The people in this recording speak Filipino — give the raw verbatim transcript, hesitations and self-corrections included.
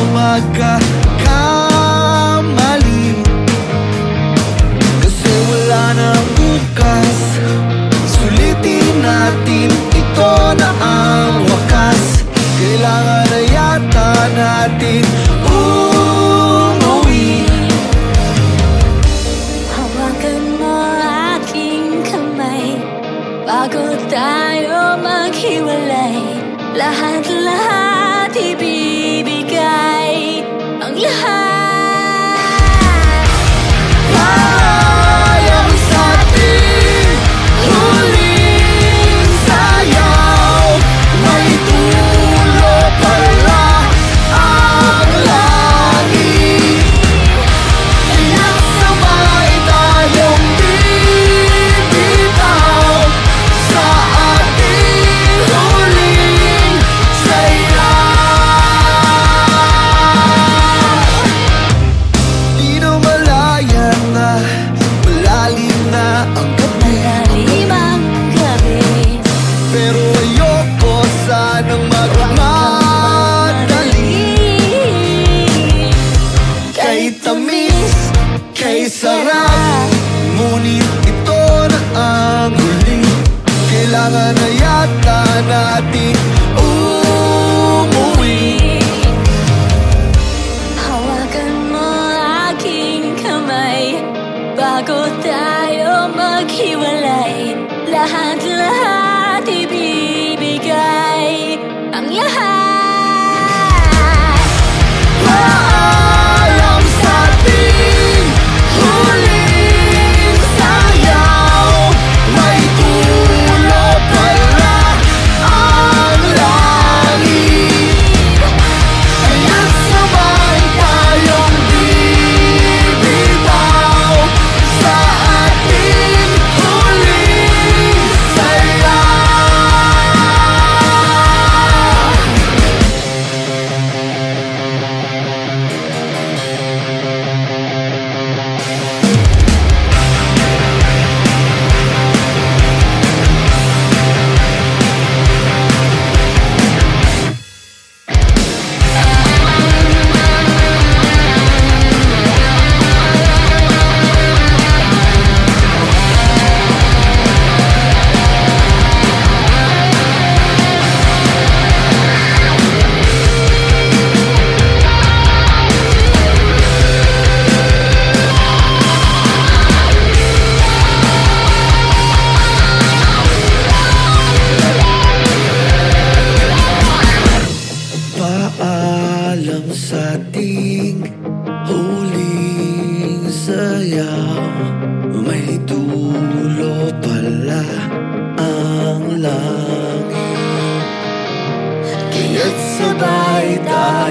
magkakamali, kasi wala nang bukas. Sulitin natin, ito na ang wakas. Kailangan na yata natin umuwi. Hawakan mo aking kamay bago tayo maghiwalay. Lahat-lahat ibibigay, ang lahat. Payag sa ating huling sayaw, may dulo pala ang langit. Kaya't sabay tayong bibitaw sa ating huling sayaw. Di na malaya na, malalim na ang gabi, Malalim ang gabi, pero ayoko sanang magmadali. Kay tamis, kay sarap, ngunit ito na ang huli. Kailangan na yata natin umuwi. hawakan mo aking kamay bago tayo maghiwalay. Lahat-lahat ibibigay, ang lahat. Paalam sa ating huling sayaw, may dulo pala ang langit. Kaya't sabay tayong bibitaw sa ating huling sayaw. Paalam sa ating huling sayaw, may dulo pala ang langit. Kaya't sabay tayo